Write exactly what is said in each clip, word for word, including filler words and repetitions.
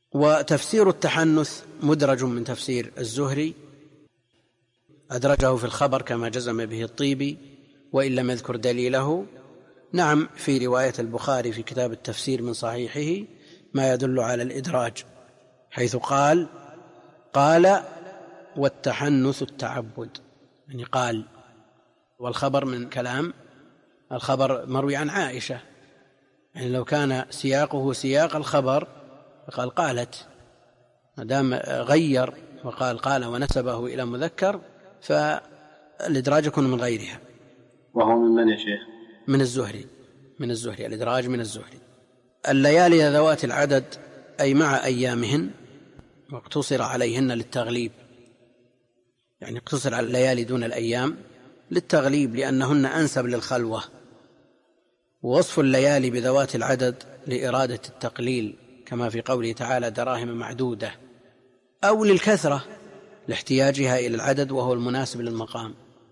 وتفسير التحنث مدرج من تفسير الزهري، أدرجه في الخبر كما جزم به الطيبي وإن لم يذكر دليله. نعم، في رواية البخاري في كتاب التفسير من صحيحه ما يدل على الإدراج، حيث قال قال والتحنث التعبد، يعني قال، والخبر من كلام الخبر مروي عن عائشة، يعني لو كان سياقه سياق الخبر فقال قالت، ما دام غير وقال قال ونسبه إلى مذكر فالإدراج يكون من غيرها. وهو من من يا شيخ؟ من الزهري، من الزهري، الإدراج من الزهري. الليالي ذوات العدد أي مع أيامهن، واقتصر عليهن للتغليب، يعني اقتصر على الليالي دون الأيام للتغليب لأنهن أنسب للخلوة. ووصف الليالي بذوات العدد لإرادة التقليل كما في قوله تعالى دراهم معدودة، أو للكثرة لاحتياجها إلى العدد وهو المناسب للمقام.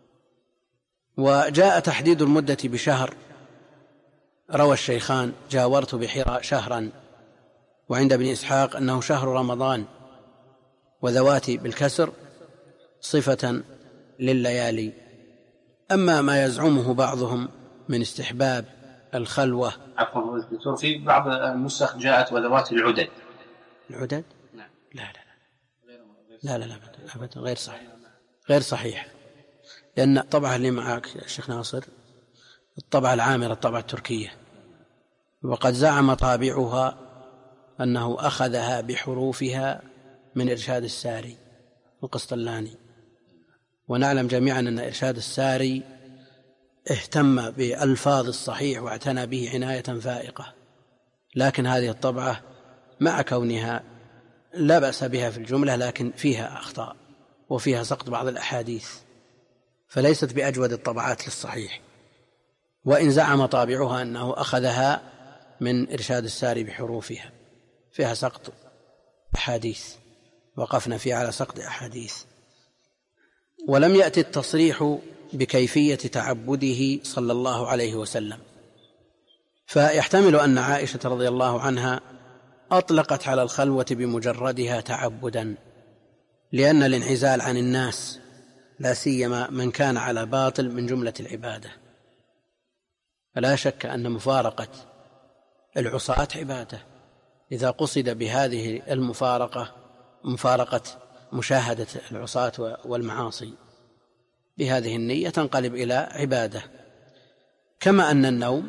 وجاء تحديد المدة بشهر، روى الشيخان جاورت بحراء شهرا، وعند ابن إسحاق أنه شهر رمضان، وذواتي بالكسر صفة لليالي. أما ما يزعمه بعضهم من استحباب الخلوة، عفوا دكتور، في بعض النسخ جاءت وذوات العدد. العدد؟ لا لا لا لا لا أبدا، غير صحيح، غير صحيح، لأن الطبعة اللي معك يا شيخ ناصر الطبعة العامرة، الطبعة التركية، وقد زعم طابعها أنه أخذها بحروفها من إرشاد الساري القسطلاني، ونعلم جميعا أن إرشاد الساري اهتم بألفاظ الصحيح واعتنى به عناية فائقة، لكن هذه الطبعة مع كونها لا بأس بها في الجملة لكن فيها أخطاء وفيها سقط بعض الأحاديث، فليست بأجود الطبعات للصحيح، وإن زعم طابعها أنه أخذها من إرشاد الساري بحروفها، فيها سقط أحاديث، وقفنا فيها على سقط أحاديث. ولم يأتي التصريح بكيفية تعبده صلى الله عليه وسلم، فيحتمل أن عائشة رضي الله عنها أطلقت على الخلوة بمجردها تعبدا، لأن الانعزال عن الناس لا سيما من كان على باطل من جملة العبادة، فلا شك أن مفارقة العصاة عبادة، إذا قصد بهذه المفارقة مفارقة مشاهدة العصاة والمعاصي بهذه النية تنقلب إلى عبادة. كما أن النوم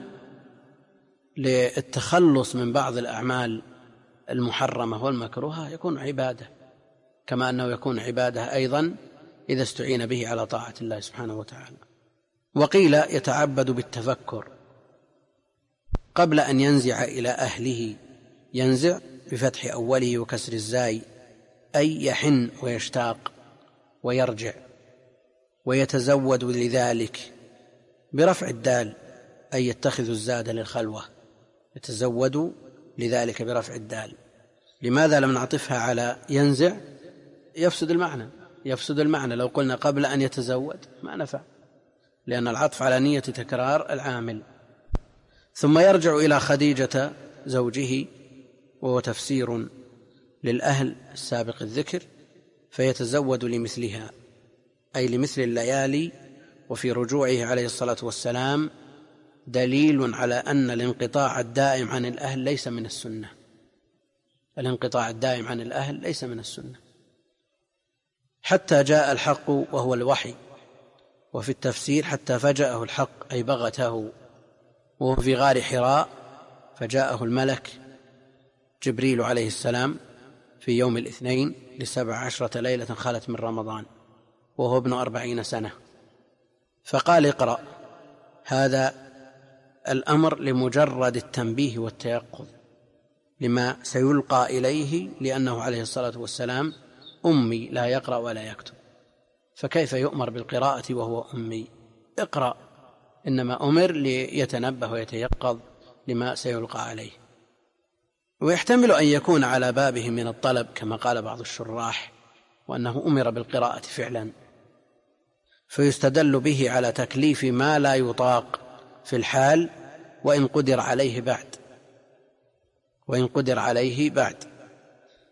للتخلص من بعض الأعمال المحرمة والمكروهة يكون عبادة، كما أنه يكون عبادة أيضا إذا استعين به على طاعة الله سبحانه وتعالى. وقيل يتعبد بالتفكر قبل أن ينزع إلى أهله، ينزع بفتح أوله وكسر الزاي، أي يحن ويشتاق ويرجع، ويتزود لذلك برفع الدال، أي يتخذ الزاد للخلوة، يتزود لذلك برفع الدال. لماذا لم نعطفها على ينزع؟ يفسد المعنى، يفسد المعنى لو قلنا قبل أن يتزود ما نفع، لأن العطف على نية تكرار العامل. ثم يرجع إلى خديجة زوجه، وهو تفسير للأهل السابق الذكر، فيتزود لمثلها أي لمثل الليالي. وفي رجوعه عليه الصلاة والسلام دليل على أن الانقطاع الدائم عن الأهل ليس من السنة، الانقطاع الدائم عن الأهل ليس من السنة، حتى جاء الحق وهو الوحي. وفي التفسير حتى فجأه الحق أي بغته، وهو في غار حراء فجاءه الملك جبريل عليه السلام في يوم الاثنين لسبع عشرة ليلة خلت من رمضان، وهو ابن أربعين سنة، فقال اقرأ. هذا الأمر لمجرد التنبيه والتيقظ لما سيلقى إليه، لأنه عليه الصلاة والسلام أمي لا يقرأ ولا يكتب، فكيف يؤمر بالقراءة وهو أمي؟ اقرأ، إنما أمر ليتنبه ويتيقظ لما سيلقى عليه. ويحتمل أن يكون على بابه من الطلب كما قال بعض الشراح، وأنه أمر بالقراءة فعلا، فيستدل به على تكليف ما لا يطاق في الحال وإن قدر عليه بعد، وإن قدر عليه بعد.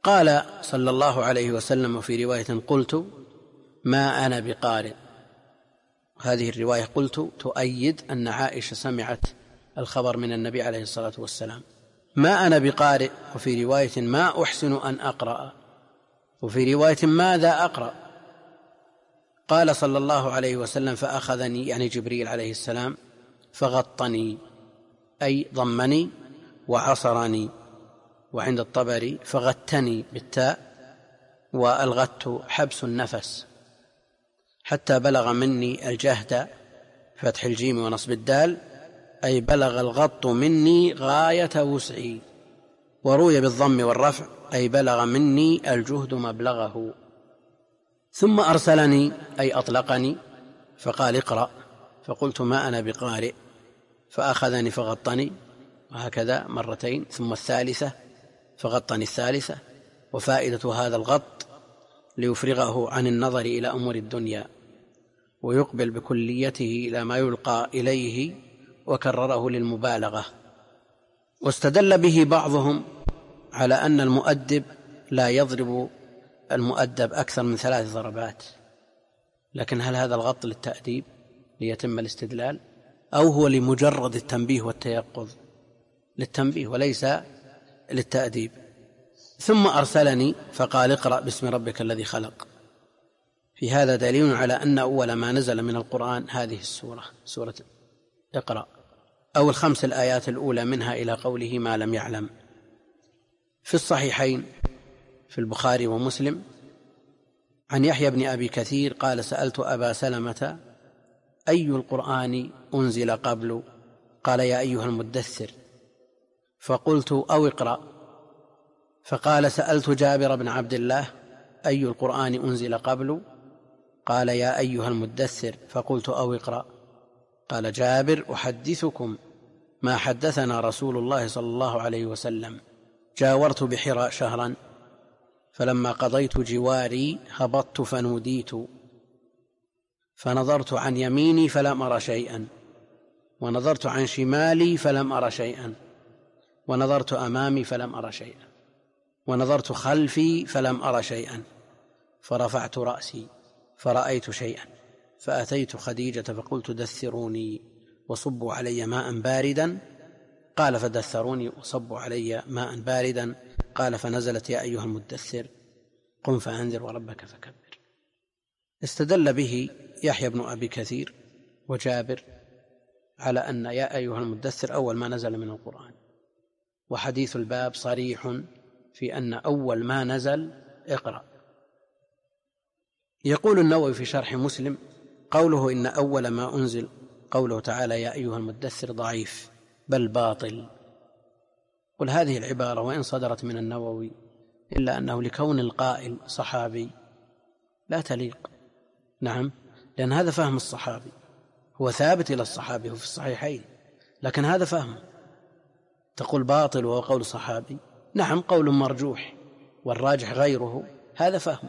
قال صلى الله عليه وسلم في رواية: قلت ما أنا بقارئ. هذه الرواية قلت تؤيد أن عائشة سمعت الخبر من النبي عليه الصلاة والسلام. ما أنا بقارئ، وفي رواية ما أحسن أن أقرأ، وفي رواية ماذا أقرأ. قال صلى الله عليه وسلم: فأخذني، يعني جبريل عليه السلام، فغطني أي ضمني وعصرني، وعند الطبري فغتني بالتاء، والغت حبس النفس، حتى بلغ مني الجهد فتح الجيم ونصب الدال، أي بلغ الغط مني غاية وسعي. وروي بالضم والرفع أي بلغ مني الجهد مبلغه. ثم أرسلني أي أطلقني فقال: اقرأ. فقلت ما أنا بقارئ، فأخذني فغطني، وهكذا مرتين، ثم الثالثة فغطني الثالثة. وفائدة هذا الغط ليفرغه عن النظر إلى أمور الدنيا ويقبل بكليته إلى ما يلقى إليه، وكرره للمبالغة. واستدل به بعضهم على أن المؤدب لا يضرب المؤدب أكثر من ثلاث ضربات. لكن هل هذا الغط للتأديب ليتم الاستدلال، أو هو لمجرد التنبيه والتيقظ؟ للتنبيه وليس للتأديب. ثم أرسلني فقال: اقرأ باسم ربك الذي خلق. في هذا دليل على أن أول ما نزل من القرآن هذه السورة، سورة اقرأ، أو الخمس الآيات الأولى منها إلى قوله ما لم يعلم. في الصحيحين في البخاري ومسلم عن يحيى بن أبي كثير قال: سألت أبا سلمة أي القرآن أنزل قبل؟ قال: يا أيها المدثر. فقلت: أو اقرأ. فقال: سألت جابر بن عبد الله أي القرآن أنزل قبل؟ قال: يا أيها المدثر. فقلت: أو اقرأ. قال جابر: أحدثكم ما حدثنا رسول الله صلى الله عليه وسلم. جاورت بحراء شهرا، فلما قضيت جواري هبطت فنوديت، فنظرت عن يميني فلم أر شيئا، ونظرت عن شمالي فلم أر شيئا، ونظرت أمامي فلم أر شيئا، ونظرت خلفي فلم أر شيئا، فرفعت رأسي فرأيت شيئا، فأتيت خديجة فقلت: دثروني وصبوا علي ماء باردا. قال: فدثروني وصبوا علي ماء باردا. قال: فنزلت يا أيها المدثر قم فأنذر وربك فكبر. استدل به يحيى بن أبي كثير وجابر على أن يا أيها المدثر أول ما نزل من القرآن، وحديث الباب صريح في أن أول ما نزل اقرأ. يقول النووي في شرح مسلم: قوله إن أول ما أنزل قوله تعالى يا أيها المدثر ضعيف بل باطل. قل هذه العبارة وإن صدرت من النووي إلا أنه لكون القائل صحابي لا تليق. نعم، لأن هذا فهم الصحابي، هو ثابت إلى الصحابي، هو في الصحيحين، لكن هذا فهم. تقول باطل وهو قول صحابي؟ نعم، قول مرجوح والراجح غيره، هذا فهم.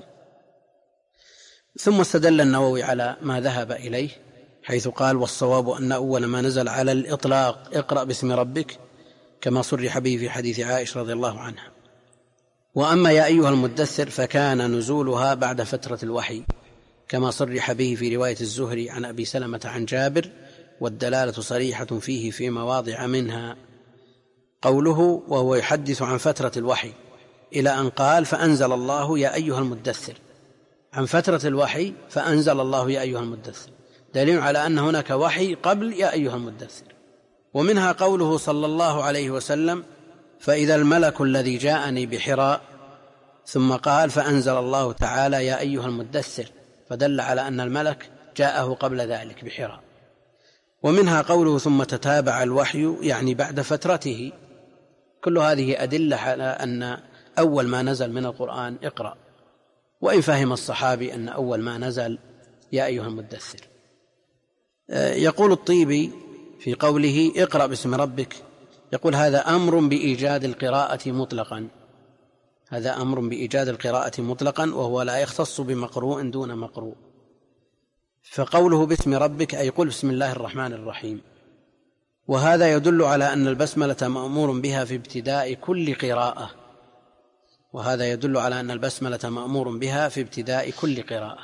ثم استدل النووي على ما ذهب إليه حيث قال: والصواب أن أول ما نزل على الإطلاق اقرأ باسم ربك، كما صرح به في حديث عائشة رضي الله عنها. وأما يا أيها المدثر فكان نزولها بعد فترة الوحي، كما صرح به في رواية الزهري عن أبي سلمة عن جابر، والدلالة صريحة فيه في مواضع منها. قوله وهو يحدث عن فترة الوحي إلى أن قال: فأنزل الله يا أيها المدثر، عن فترة الوحي فأنزل الله يا أيها المدثر، دليل على أن هناك وحي قبل يا أيها المدثر. ومنها قوله صلى الله عليه وسلم: فإذا الملك الذي جاءني بحراء، ثم قال: فأنزل الله تعالى يا أيها المدثر، فدل على أن الملك جاءه قبل ذلك بحراء. ومنها قوله ثم تتابع الوحي، يعني بعد فترته. كل هذه أدلة على أن أول ما نزل من القرآن اقرأ، وإن فهم الصحابي أن أول ما نزل يا أيها المدثر. يقول الطيبي في قوله اقرأ باسم ربك، يقول: هذا أمر بإيجاد القراءة مطلقا، هذا أمر بإيجاد القراءة مطلقا، وهو لا يختص بمقروء دون مقروء. فقوله باسم ربك أي قل بسم الله الرحمن الرحيم. وهذا يدل على أن البسملة مأمور بها في ابتداء كل قراءة، وهذا يدل على أن البسملة مأمور بها في ابتداء كل قراءة.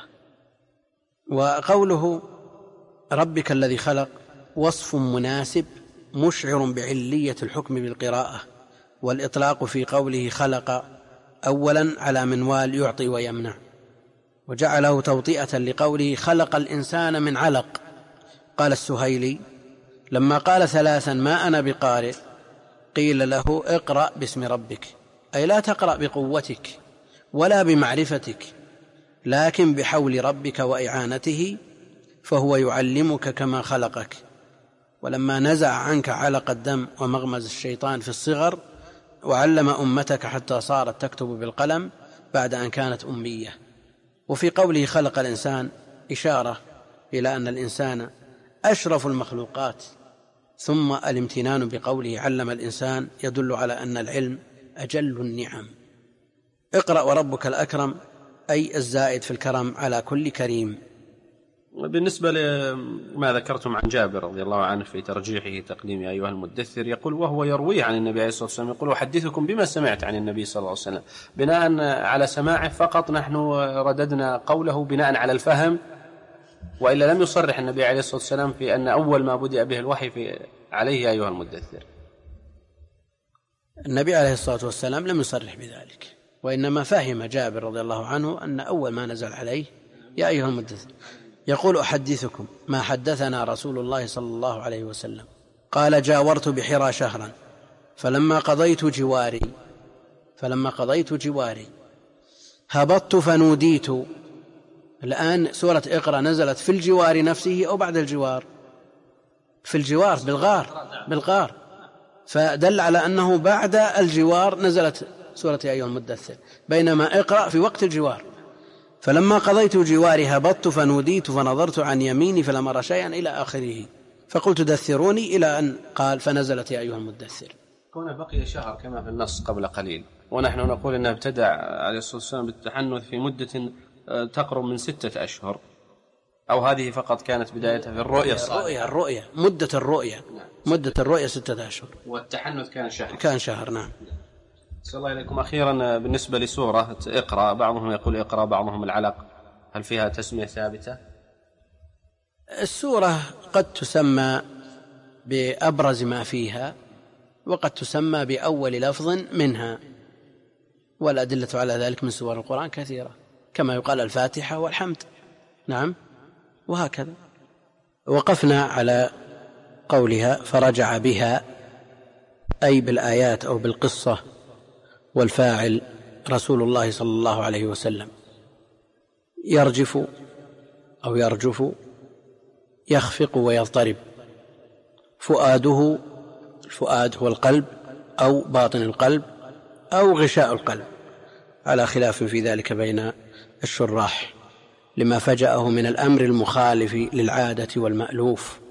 وقوله ربك الذي خلق وصف مناسب مشعر بعلية الحكم بالقراءة، والإطلاق في قوله خلق أولا على منوال يعطي ويمنع، وجعله توطئة لقوله خلق الإنسان من علق. قال السهيلي لما قال ثلاثا ما أنا بقارئ قيل له اقرأ باسم ربك، أي لا تقرأ بقوتك ولا بمعرفتك، لكن بحول ربك وإعانته، فهو يعلمك كما خلقك. ولما نزع عنك علق الدم ومغمز الشيطان في الصغر وعلم أمتك حتى صارت تكتب بالقلم بعد أن كانت أمية. وفي قوله خلق الإنسان إشارة إلى أن الإنسان أشرف المخلوقات، ثم الامتنان بقوله علم الإنسان يدل على أن العلم أجل النعم. اقرأ وربك الأكرم أي الزائد في الكرم على كل كريم. بالنسبة لما ذكرتم عن جابر رضي الله عنه في ترجيحه تقديم أيها المدثر، يقول وهو يروي عن النبي عليه الصلاة والسلام، يقول أحدثكم بما سمعت عن النبي صلى الله عليه وسلم، بناء على سماعه فقط نحن رددنا قوله بناء على الفهم، وإلا لم يصرح النبي عليه الصلاة والسلام في أن أول ما بدأ به الوحي في عليه أيها المدثر. النبي عليه الصلاة والسلام لم يصرح بذلك، وإنما فهم جابر رضي الله عنه أن أول ما نزل عليه يا أيها المدثر. يقول أحدثكم ما حدثنا رسول الله صلى الله عليه وسلم قال جاورت بحرى شهرا فلما قضيت جواري فلما قضيت جواري هبطت فنوديت. الآن سورة اقرأ نزلت في الجوار نفسه أو بعد الجوار؟ في الجوار بالغار بالغار فدل على أنه بعد الجوار نزلت سورة يا أيها المدثر، بينما اقرأ في وقت الجوار. فلما قضيت جواري هبطت فنوديت فنظرت عن يميني فلم أرى شيئا إلى آخره، فقلت دثروني إلى أن قال فنزلت يا أيها المدثر. كون بقي شهر كما في النص قبل قليل، ونحن نقول أنه ابتدع عليه الصلاة والسلام بالتحنث في مدة تقرب من ستة أشهر، أو هذه فقط كانت بدايتها في الرؤية الرؤية الرؤية مدة الرؤية مدة الرؤية ستة أشهر، والتحنث كان شهر كان شهر نعم. صلى الله عليكم. أخيرا بالنسبة لسورة اقرأ، بعضهم يقول اقرأ بعضهم العلق، هل فيها تسمية ثابتة؟ السورة قد تسمى بأبرز ما فيها، وقد تسمى بأول لفظ منها، والأدلة على ذلك من سور القرآن كثيرة، كما يقال الفاتحة والحمد نعم، وهكذا. وقفنا على قولها فرجع بها أي بالآيات أو بالقصة، والفاعل رسول الله صلى الله عليه وسلم. يرجف أو يرجف يخفق ويضطرب. فؤاده، الفؤاد هو القلب أو باطن القلب أو غشاء القلب، على خلاف في ذلك بين الشراح، لما فجأه من الأمر المخالف للعادة والمألوف،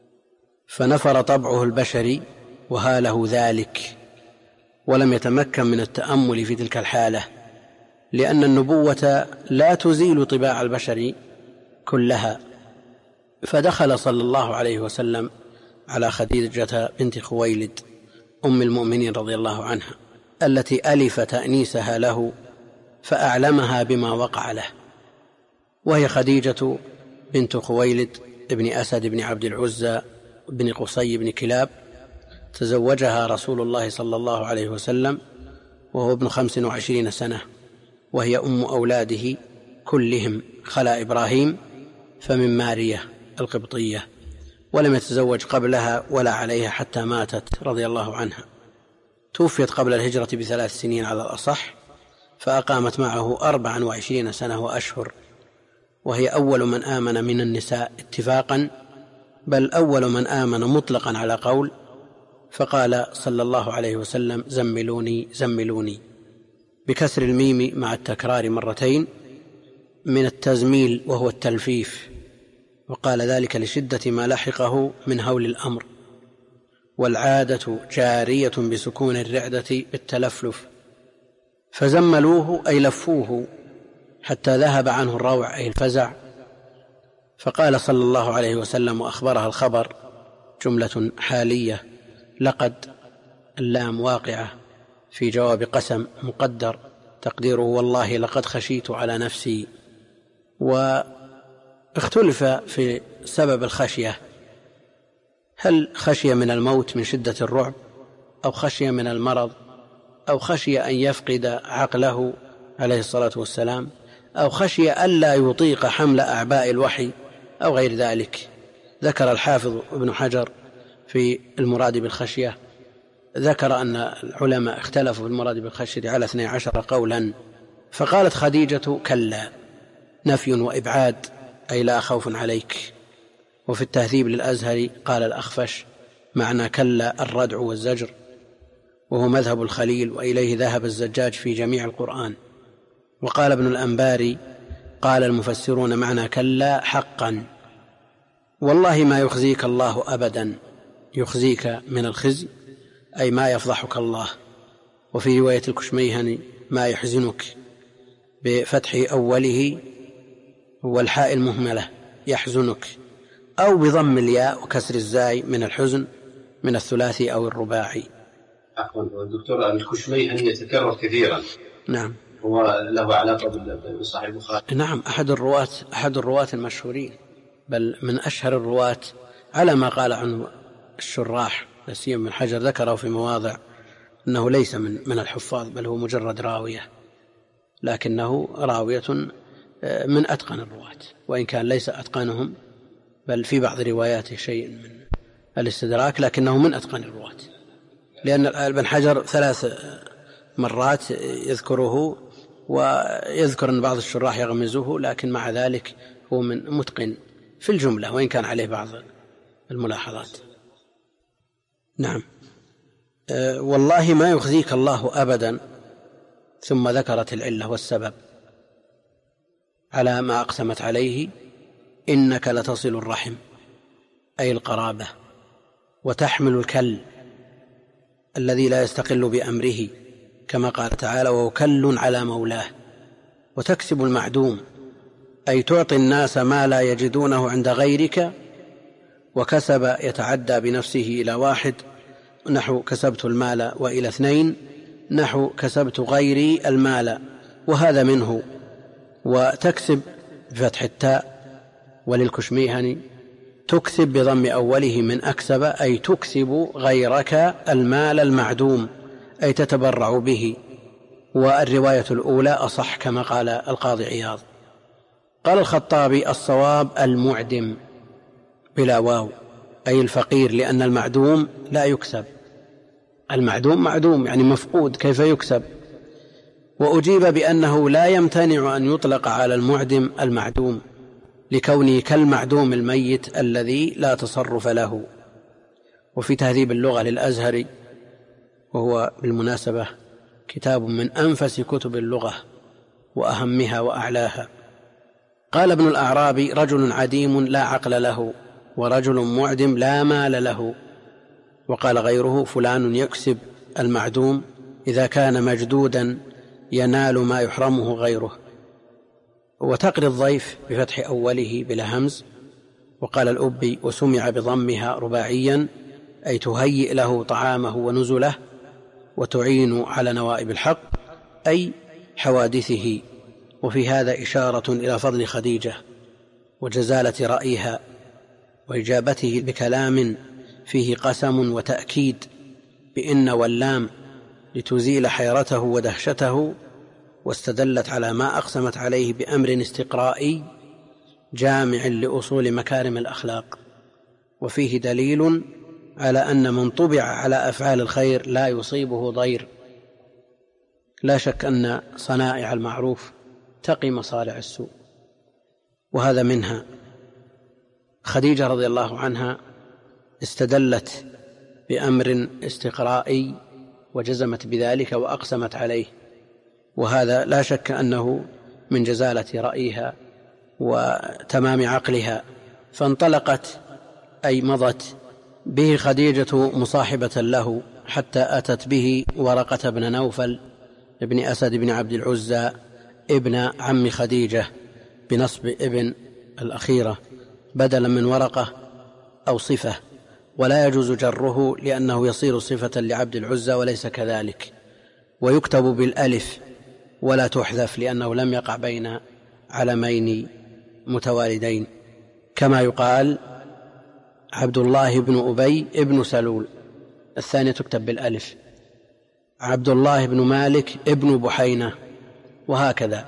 فنفر طبعه البشري وهاله ذلك، ولم يتمكن من التأمل في تلك الحالة، لأن النبوة لا تزيل طباع البشر كلها. فدخل صلى الله عليه وسلم على خديجة بنت خويلد أم المؤمنين رضي الله عنها، التي ألف تأنيسها له فأعلمها بما وقع له، وهي خديجة بنت خويلد ابن أسد بن عبد العزى بن قصي بن كلاب. تزوجها رسول الله صلى الله عليه وسلم وهو ابن خمس وعشرين سنة، وهي أم أولاده كلهم خلا إبراهيم فمن مارية القبطية، ولم يتزوج قبلها ولا عليها حتى ماتت رضي الله عنها. توفيت قبل الهجرة بثلاث سنين على الأصح، فأقامت معه أربعا وعشرين سنة وأشهر، وهي أول من آمن من النساء اتفاقا، بل أول من آمن مطلقا على قول، فقال صلى الله عليه وسلم زملوني زملوني بكسر الميم مع التكرار مرتين من التزميل وهو التلفيف، وقال ذلك لشدة ما لحقه من هول الأمر. والعادة جارية بسكون الرعدة بالتلفلف، فزملوه أي لفوه حتى ذهب عنه الروع أي الفزع. فقال صلى الله عليه وسلم وأخبرها الخبر جملة حالية، لقد اللام واقعة في جواب قسم مقدر تقديره والله لقد خشيت على نفسي. واختلف في سبب الخشية، هل خشية من الموت من شدة الرعب، أو خشية من المرض، أو خشية أن يفقد عقله عليه الصلاة والسلام، أو خشية ألا يطيق حمل أعباء الوحي، أو غير ذلك. ذكر الحافظ ابن حجر في المراد بالخشية، ذكر أن العلماء اختلفوا في المراد بالخشية على اثني عشر قولا، فقالت خديجة كلا، نفي وإبعاد، أي لا خوف عليك. وفي التهذيب للأزهري قال الأخفش معنى كلا الردع والزجر، وهو مذهب الخليل، وإليه ذهب الزجاج في جميع القرآن. وقال ابن الأنباري قال المفسرون معنى كلا حقا، والله ما يخزيك الله أبدا، يخزيك من الخزي أي ما يفضحك الله. وفي رواية الكشميهني ما يحزنك بفتح أوله والحاء المهملة يحزنك، أو بضم الياء وكسر الزاي من الحزن من الثلاثي أو الرباعي. عفوا الدكتور، الكشميهني يتكرر كثيرا. نعم. هو له علاقة بصحيح البخاري؟ نعم، أحد الرواة أحد الرواة المشهورين، بل من أشهر الرواة على ما قال عنه الشراح، لسيما من حجر ذكره في مواضع أنه ليس من من الحفاظ، بل هو مجرد راوية، لكنه راوية من أتقن الرواة، وإن كان ليس أتقنهم، بل في بعض رواياته شيء من الاستدراك، لكنه من أتقن الرواة، لأن ابن حجر ثلاث مرات يذكره، ويذكر أن بعض الشراح يغمزه، لكن مع ذلك هو من متقن في الجملة، وإن كان عليه بعض الملاحظات. نعم. أه والله ما يخزيك الله أبدا، ثم ذكرت العلة والسبب على ما أقسمت عليه، إنك لتصل الرحم أي القرابة، وتحمل الكل الذي لا يستقل بأمره كما قال تعالى ووكل على مولاه، وتكسب المعدوم أي تعطي الناس ما لا يجدونه عند غيرك. وكسب يتعدى بنفسه إلى واحد نحو كسبت المال، وإلى اثنين نحو كسبت غيري المال، وهذا منه. وتكسب بفتح التاء، وللكشميهني تكسب بضم أوله من أكسب أي تكسب غيرك المال المعدوم أي تتبرع به. والرواية الأولى أصح كما قال القاضي عياض. قال الخطابي الصواب المعدم بلا واو أي الفقير، لأن المعدوم لا يكسب، المعدوم معدوم يعني مفقود، كيف يكسب؟ وأجيب بأنه لا يمتنع أن يطلق على المعدم المعدوم، لكونه كالمعدوم الميت الذي لا تصرف له. وفي تهذيب اللغة للأزهري، وهو بالمناسبة كتاب من أنفس كتب اللغة وأهمها وأعلاها، قال ابن الأعرابي رجل عديم لا عقل له، ورجل معدم لا مال له. وقال غيره فلان يكسب المعدوم إذا كان مجدودا ينال ما يحرمه غيره. وتقري الضيف بفتح أوله بلا همز. وقال الأبي وسمع بضمها رباعيا أي تهيئ له طعامه ونزله، وتعين على نوائب الحق أي حوادثه. وفي هذا إشارة إلى فضل خديجة وجزالة رأيها، وإجابته بكلام فيه قسم وتأكيد بإن واللام لتزيل حيرته ودهشته، واستدلت على ما أقسمت عليه بأمر استقرائي جامع لأصول مكارم الأخلاق. وفيه دليل على أن من طبع على أفعال الخير لا يصيبه ضير. لا شك أن صنائع المعروف تقي مصارع السوء، وهذا منها. خديجة رضي الله عنها استدلت بأمر استقرائي وجزمت بذلك وأقسمت عليه، وهذا لا شك أنه من جزالة رأيها وتمام عقلها. فانطلقت أي مضت به خديجة مصاحبة له حتى أتت به ورقة بن نوفل ابن أسد بن عبد العزى ابن عم خديجة بنصب ابن الأخيرة بدلا من ورقة أو صفة، ولا يجوز جره لأنه يصير صفة لعبد العزى وليس كذلك، ويكتب بالألف ولا تحذف لأنه لم يقع بين علمين متوالدين، كما يقال عبد الله بن أبي ابن سلول، الثانية تكتب بالألف، عبد الله بن مالك ابن بحينة، وهكذا.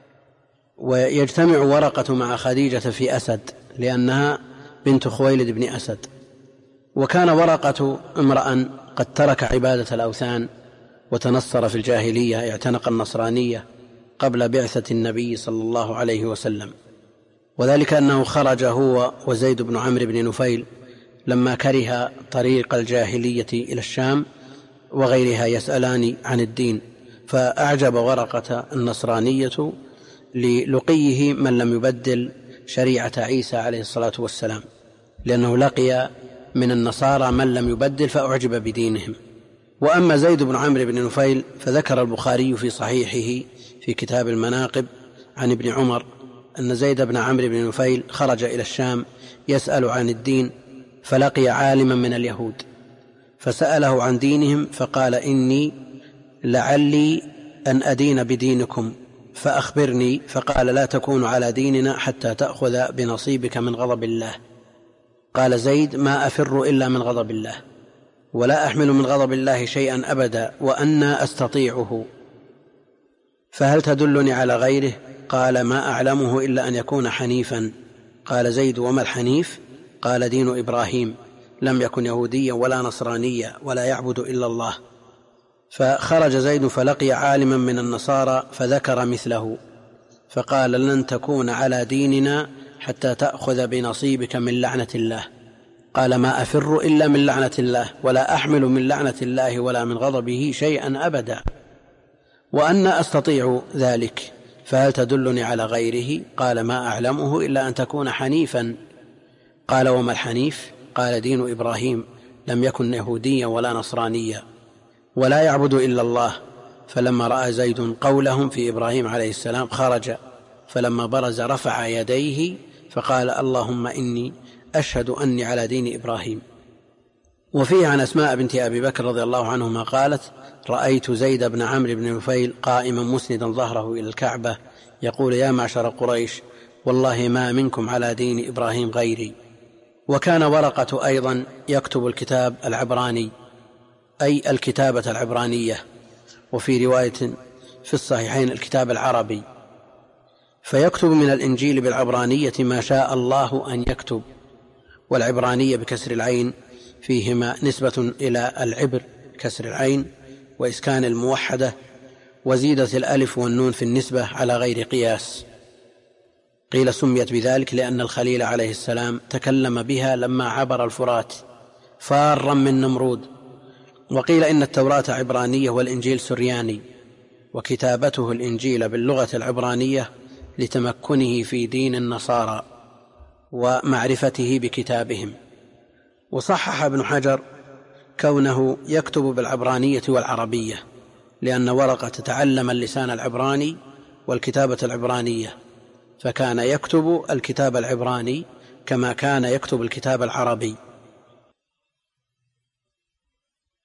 ويجتمع ورقة مع خديجة في أسد لأنها بنت خويلد بن أسد. وكان ورقة امرأ قد ترك عبادة الأوثان وتنصر في الجاهلية، اعتنق النصرانية قبل بعثة النبي صلى الله عليه وسلم، وذلك أنه خرج هو وزيد بن عمرو بن نفيل لما كره طريق الجاهلية إلى الشام وغيرها يسألان عن الدين، فأعجب ورقة النصرانية للقيه من لم يبدل شريعة عيسى عليه الصلاة والسلام، لأنه لقي من النصارى من لم يبدل فأعجب بدينهم. وأما زيد بن عمرو بن نفيل فذكر البخاري في صحيحه في كتاب المناقب عن ابن عمر أن زيد بن عمرو بن نفيل خرج إلى الشام يسأل عن الدين، فلقي عالما من اليهود فسأله عن دينهم فقال: إني لعلي أن أدين بدينكم فأخبرني. فقال: لا تكون على ديننا حتى تأخذ بنصيبك من غضب الله. قال زيد: ما أفر إلا من غضب الله، ولا أحمل من غضب الله شيئا أبدا، وأنا أستطيعه، فهل تدلني على غيره؟ قال: ما أعلمه إلا أن يكون حنيفا. قال زيد: وما الحنيف؟ قال: دين إبراهيم، لم يكن يهوديا ولا نصرانيا ولا يعبد إلا الله. فخرج زيد فلقي عالما من النصارى فذكر مثله، فقال: لن تكون على ديننا حتى تأخذ بنصيبك من لعنة الله. قال: ما أفر إلا من لعنة الله، ولا أحمل من لعنة الله ولا من غضبه شيئا أبدا، وأنا أستطيع ذلك، فهل تدلني على غيره؟ قال: ما أعلمه إلا أن تكون حنيفا. قال: وما الحنيف؟ قال: دين إبراهيم، لم يكن يهوديا ولا نصرانيا ولا يعبد إلا الله. فلما رأى زيد قولهم في إبراهيم عليه السلام خرج، فلما برز رفع يديه فقال: اللهم إني أشهد أني على دين إبراهيم. وفيه عن أسماء بنت أبي بكر رضي الله عنهما قالت: رأيت زيد بن عمرو بن نفيل قائما مسندا ظهره إلى الكعبة يقول: يا معشر قريش، والله ما منكم على دين إبراهيم غيري. وكان ورقة أيضا يكتب الكتاب العبراني، أي الكتابة العبرانية، وفي رواية في الصحيحين الكتاب العربي، فيكتب من الإنجيل بالعبرانية ما شاء الله أن يكتب، والعبرانية بكسر العين فيهما نسبة إلى العبر كسر العين وإسكان الموحدة، وزيدت الألف والنون في النسبة على غير قياس. قيل سميت بذلك لأن الخليل عليه السلام تكلم بها لما عبر الفرات فارا من نمرود. وقيل إن التوراة عبرانية والإنجيل سرياني، وكتابته الإنجيل باللغة العبرانية لتمكنه في دين النصارى ومعرفته بكتابهم. وصحح ابن حجر كونه يكتب بالعبرانية والعربية، لأن ورقة تعلم اللسان العبراني والكتابة العبرانية، فكان يكتب الكتاب العبراني كما كان يكتب الكتاب العربي.